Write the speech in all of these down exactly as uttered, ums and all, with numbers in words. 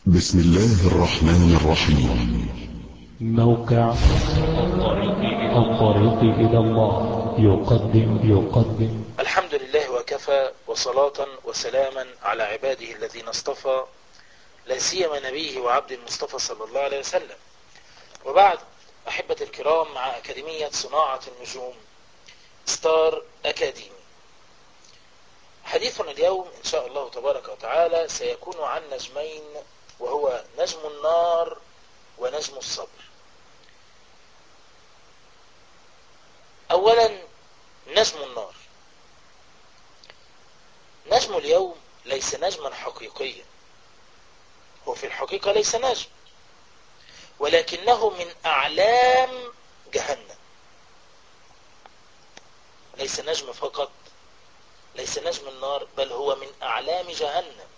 بسم الله الرحمن الرحيم. موقع الطريق إلى الله يقدم يقدم الحمد لله وكفى، وصلاة وسلاما على عباده الذين اصطفى، لا سيما نبيه وعبد المصطفى صلى الله عليه وسلم. وبعد، أحبة الكرام، مع أكاديمية صناعة النجوم ستار أكاديمي، حديثنا اليوم إن شاء الله تبارك وتعالى سيكون عن نجمين، وهو نجم النار ونجم الصبر. أولا، نجم النار. نجم اليوم ليس نجما حقيقيا، هو في الحقيقة ليس نجم، ولكنه من أعلام جهنم. ليس نجم فقط، ليس نجم النار، بل هو من أعلام جهنم.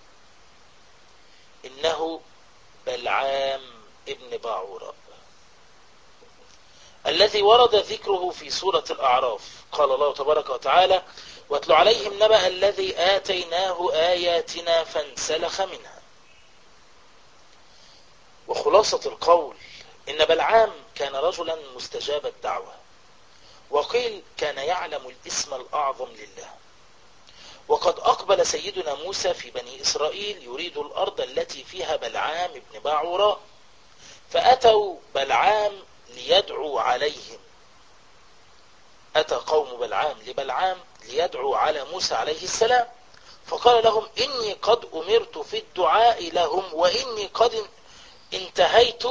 إنه بلعام ابن باعوراء، الذي ورد ذكره في سورة الأعراف. قال الله تبارك وتعالى: واتل عليهم نبأ الذي آتيناه آياتنا فانسلخ منها. وخلاصة القول إن بلعام كان رجلا مستجاب الدعوة، وقيل كان يعلم الاسم الأعظم لله. وقد أقبل سيدنا موسى في بني إسرائيل يريد الأرض التي فيها بلعام ابن باعوراء، فأتوا بلعام ليدعو عليهم. أتى قوم بلعام لبلعام ليدعو على موسى عليه السلام، فقال لهم: إني قد أمرت في الدعاء لهم، وإني قد انتهيت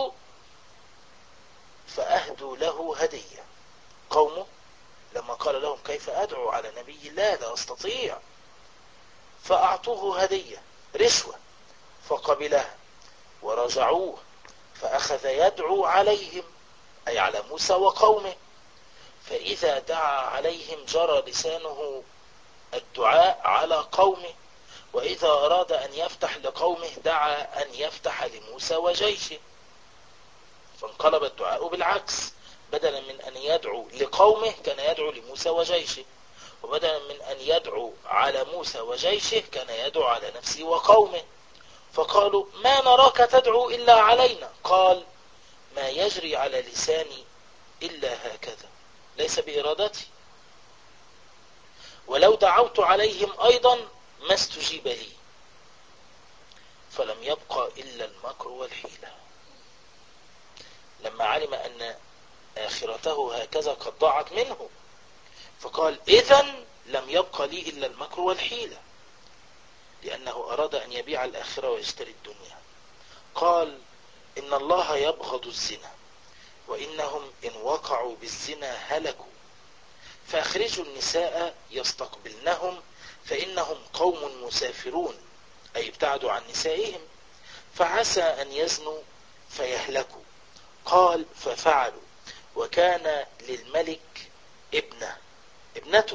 فأهدوا له هدية. قومه لما قال لهم: كيف أدعو على نبي الله؟ لا أستطيع. فأعطوه هدية، رشوة، فقبلها ورجعوه، فأخذ يدعو عليهم، أي على موسى وقومه. فإذا دعا عليهم جرى لسانه الدعاء على قومه، وإذا أراد أن يفتح لقومه دعا أن يفتح لموسى وجيشه. فانقلب الدعاء بالعكس، بدلا من أن يدعو لقومه كان يدعو لموسى وجيشه، وبدلا من أن يدعو على موسى وجيشه كان يدعو على نفسه وقومه. فقالوا: ما نراك تدعو إلا علينا. قال: ما يجري على لساني إلا هكذا، ليس بإرادتي. ولو دعوت عليهم أيضا ما استجيب لي، فلم يبقى إلا المكر والحيلة. لما علم أن آخرته هكذا قد ضاعت منه، فقال: إذن لم يبقى لي إلا المكر والحيلة، لأنه أراد أن يبيع الآخرة ويشتري الدنيا. قال: إن الله يبغض الزنا، وإنهم إن وقعوا بالزنا هلكوا، فأخرجوا النساء يستقبلنهم، فإنهم قوم مسافرون، أي ابتعدوا عن نسائهم، فعسى أن يزنوا فيهلكوا. قال: ففعلوا، وكان للملك ابنة ابنته،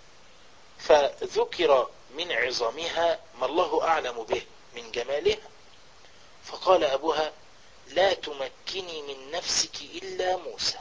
فذكر من عظامها ما الله أعلم به من جمالها، فقال أبوها: لا تمكني من نفسك إلا موسى.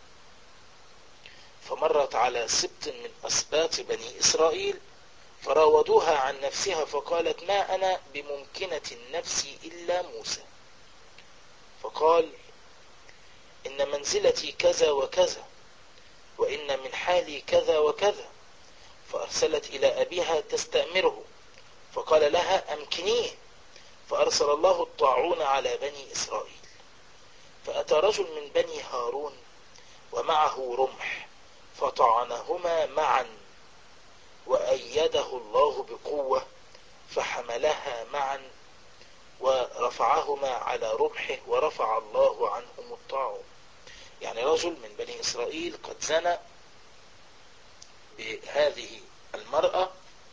فمرت على سبط من أسباط بني إسرائيل فراودوها عن نفسها، فقالت: ما أنا بممكنة نفسي إلا موسى. فقال: إن منزلتي كذا وكذا، وإن من حالي كذا وكذا. فأرسلت إلى أبيها تستأمره، فقال لها: أمكنيه. فأرسل الله الطاعون على بني إسرائيل، فأتى رجل من بني هارون ومعه رمح، فطعنهما معا، وأيده الله بقوة، فحملها معا ورفعهما على رمحه، ورفع الله عنهم الطاعون. يعني رجل من بني إسرائيل قد زنى بهذه المرأة،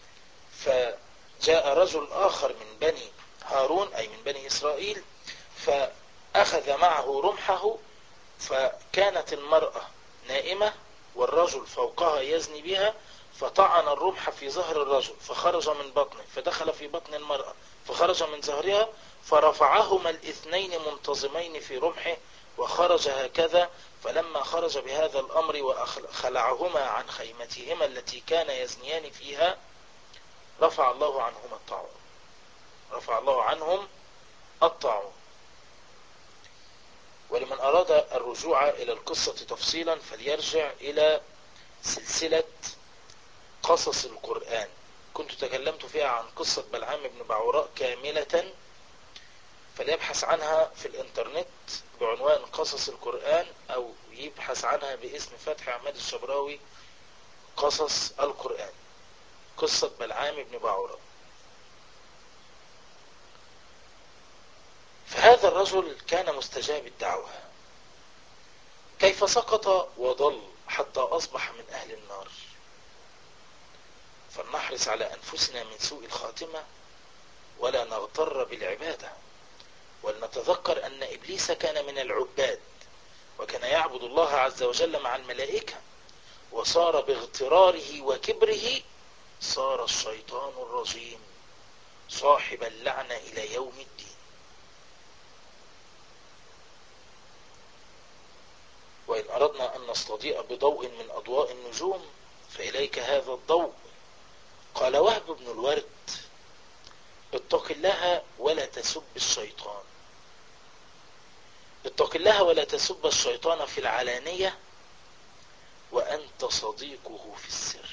فجاء رجل آخر من بني هارون أي من بني إسرائيل، فأخذ معه رمحه، فكانت المرأة نائمة والرجل فوقها يزني بها، فطعن الرمح في ظهر الرجل فخرج من بطنه، فدخل في بطن المرأة فخرج من ظهرها، فرفعهما الاثنين منتظمين في رمحه، وخرج هكذا. فلما خرج بهذا الأمر وخلعهما عن خيمتهما التي كان يزنيان فيها، رفع الله عنهما الطاعون، رفع الله عنهم الطاعون. ولمن أراد الرجوع إلى القصة تفصيلا فليرجع إلى سلسلة قصص القرآن، كنت تكلمت فيها عن قصة بلعام بن بعوراء كاملة، فليبحث عنها في الانترنت بعنوان قصص القرآن، أو يبحث عنها باسم فتحي عماد الشبراوي قصص القرآن، قصة بلعام بن بعوراء. فهذا الرجل كان مستجاب الدعوة، كيف سقط وضل حتى أصبح من أهل النار. فلنحرص على أنفسنا من سوء الخاتمة ولا نغتر بالعبادة، ولنتذكر أن إبليس كان من العباد وكان يعبد الله عز وجل مع الملائكة، وصار باغتراره وكبره صار الشيطان الرجيم صاحب اللعنة إلى يوم الدين. وإن أردنا أن نستضيء بضوء من أضواء النجوم فإليك هذا الضوء. قال وهب بن الورد: اتق الله ولا تسب الشيطان، اتق الله ولا تسب الشيطان في العلانية وأنت صديقه في السر.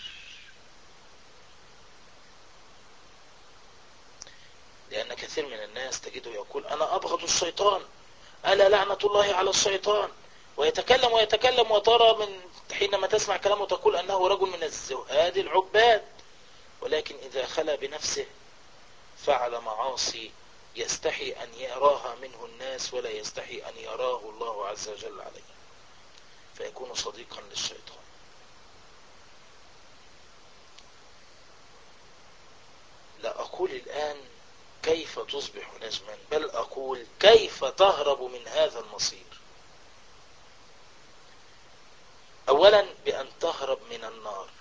لأن كثير من الناس تجده يقول أنا أبغض الشيطان، ألا لعنة الله على الشيطان، ويتكلم ويتكلم، وترى من حينما تسمع كلامه تقول أنه رجل من الزهاد العباد، ولكن إذا خلى بنفسه فعل معاصي يستحي أن يراها منه الناس ولا يستحي أن يراه الله عز وجل عليه، فيكون صديقا للشيطان. لا أقول الآن كيف تصبح نجما، بل أقول كيف تهرب من هذا المصير. أولا بأن تهرب من النار.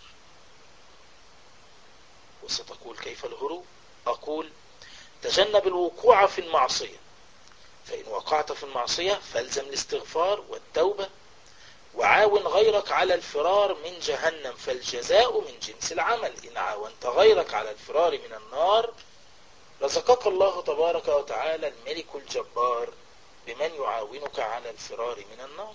وستقول كيف الهروب؟ أقول تجنب الوقوع في المعصية، فإن وقعت في المعصية فالزم الاستغفار والتوبة، وعاون غيرك على الفرار من جهنم، فالجزاء من جنس العمل. إن عاونت غيرك على الفرار من النار رزقك الله تبارك وتعالى الملك الجبار بمن يعاونك على الفرار من النار.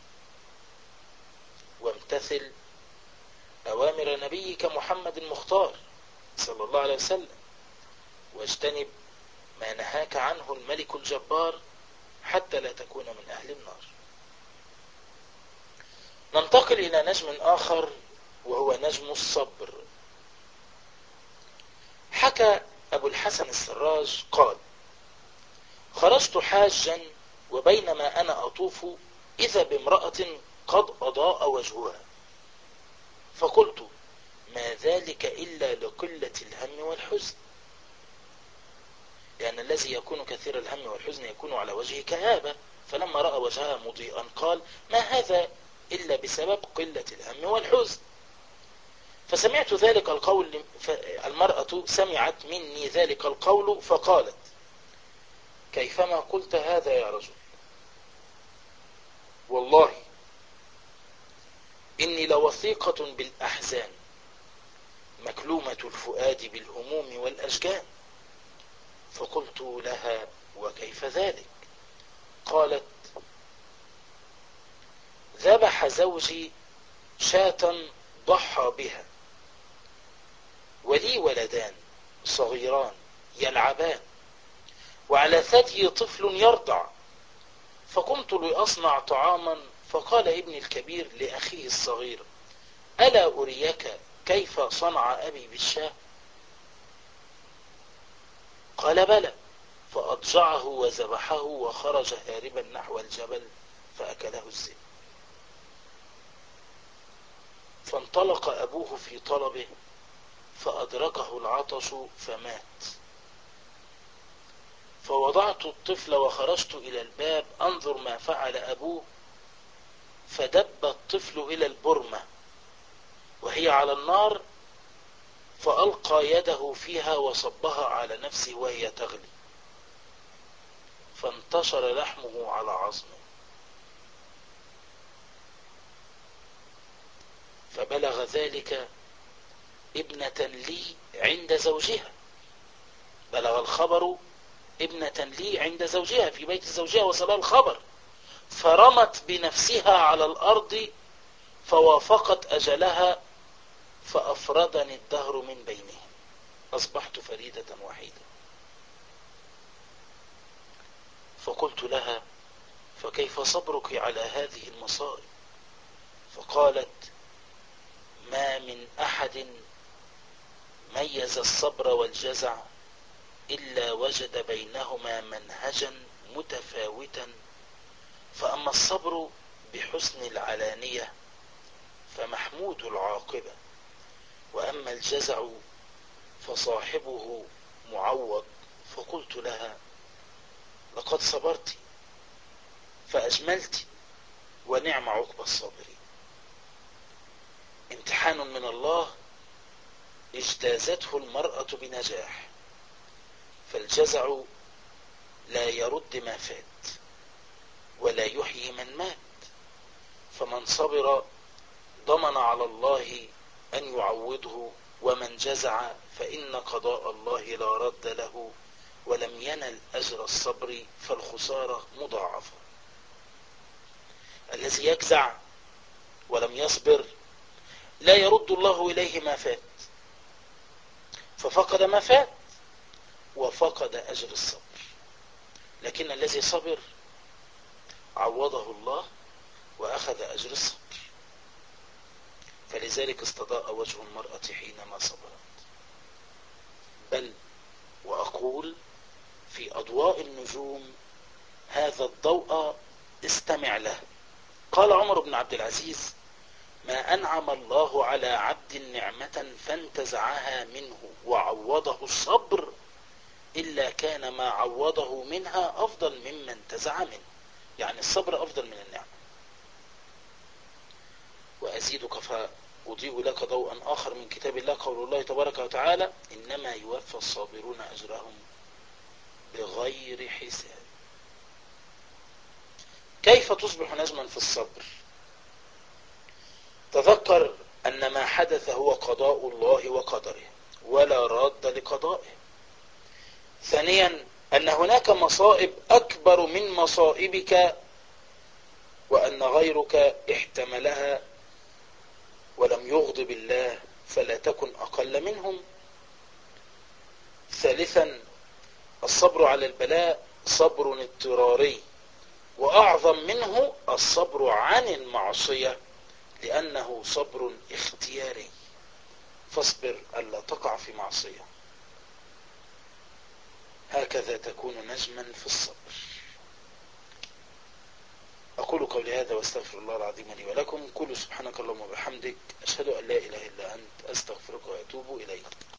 وامتثل أوامر نبيك محمد المختار صلى الله عليه وسلم، واجتنب ما نهاك عنه الملك الجبار حتى لا تكون من أهل النار. ننتقل إلى نجم آخر وهو نجم الصبر. حكى أبو الحسن السراج قال: خرجت حاجا وبينما أنا أطوف إذا بامرأة قد أضاء وجهها، فقلت ما ذلك إلا لقلة الهم والحزن، لأن الذي يكون كثير الهم والحزن يكون على وجهه كآبة، فلما رأى وجهها مضيئا قال ما هذا إلا بسبب قلة الهم والحزن. فسمعت ذلك القول، المرأة سمعت مني ذلك القول فقالت كيفما قلت هذا يا رجل، والله إني لوثيقة بالأحزان مكلومة الفؤاد بالهموم والأشجان. فقلت لها وكيف ذلك؟ قالت ذبح زوجي شاة ضحى بها، ولي ولدان صغيران يلعبان، وعلى ثدي طفل يرضع، فقمت لأصنع طعاما، فقال ابني الكبير لأخيه الصغير ألا أريك كيف صنع أبي بالشاة؟ قال بلى، فأضجعه وذبحه وخرج هاربا نحو الجبل فأكله الذئب. فانطلق أبوه في طلبه فأدركه العطش فمات. فوضعت الطفل وخرجت إلى الباب أنظر ما فعل أبوه، فدب الطفل إلى البرمة وهي على النار، فألقى يده فيها وصبها على نفسه وهي تغلي، فانتشر لحمه على عظمه، فبلغ ذلك ابنة لي عند زوجها، بلغ الخبر ابنة لي عند زوجها في بيت زوجها وصلها الخبر، فرمت بنفسها على الأرض فوافقت أجلها فأفردني الدهر من بينهم، أصبحت فريدة وحيدة. فقلت لها: فكيف صبرك على هذه المصائب؟ فقالت: ما من أحد ميز الصبر والجزع إلا وجد بينهما منهجا متفاوتا، فأما الصبر بحسن العلانية فمحمود العاقبة، وأما الجزع فصاحبه معوض. فقلت لها: لقد صبرت فأجملت، ونعم عقبى الصابرين. امتحان من الله اجتازته المرأة بنجاح، فالجزع لا يرد ما فات ولا يحيي من مات، فمن صبر ضمن على الله أن يعوضه، ومن جزع فإن قضاء الله لا رد له ولم ينل أجر الصبر، فالخسارة مضاعفة. الذي يجزع ولم يصبر لا يرد الله إليه ما فات، ففقد ما فات وفقد أجر الصبر. لكن الذي صبر عوضه الله وأخذ أجر الصبر. فلذلك استضاء وجه المرأة حينما صبرت. بل وأقول في أضواء النجوم هذا الضوء استمع له. قال عمر بن عبد العزيز: ما أنعم الله على عبد نعمة فانتزعها منه وعوضه الصبر إلا كان ما عوضه منها أفضل مما انتزع منه. يعني الصبر أفضل من النعمة. وأزيدك فأضيء لك ضوءا آخر من كتاب الله، قول الله تبارك وتعالى: إنما يوفى الصابرون أجرهم بغير حساب. كيف تصبح نجما في الصبر؟ تذكر أن ما حدث هو قضاء الله وقدره ولا راد لقضائه. ثانيا أن هناك مصائب أكبر من مصائبك وأن غيرك احتملها ولم يغضب الله، فلا تكن أقل منهم. ثالثا الصبر على البلاء صبر اضطراري، وأعظم منه الصبر عن المعصية لأنه صبر اختياري، فاصبر ألا تقع في معصية. هكذا تكون نجما في الصبر. أقول قولي هذا واستغفر الله العظيم لي ولكم. قولوا سبحانك اللهم وبحمدك، أشهد أن لا إله إلا أنت، أستغفرك وأتوب إليك.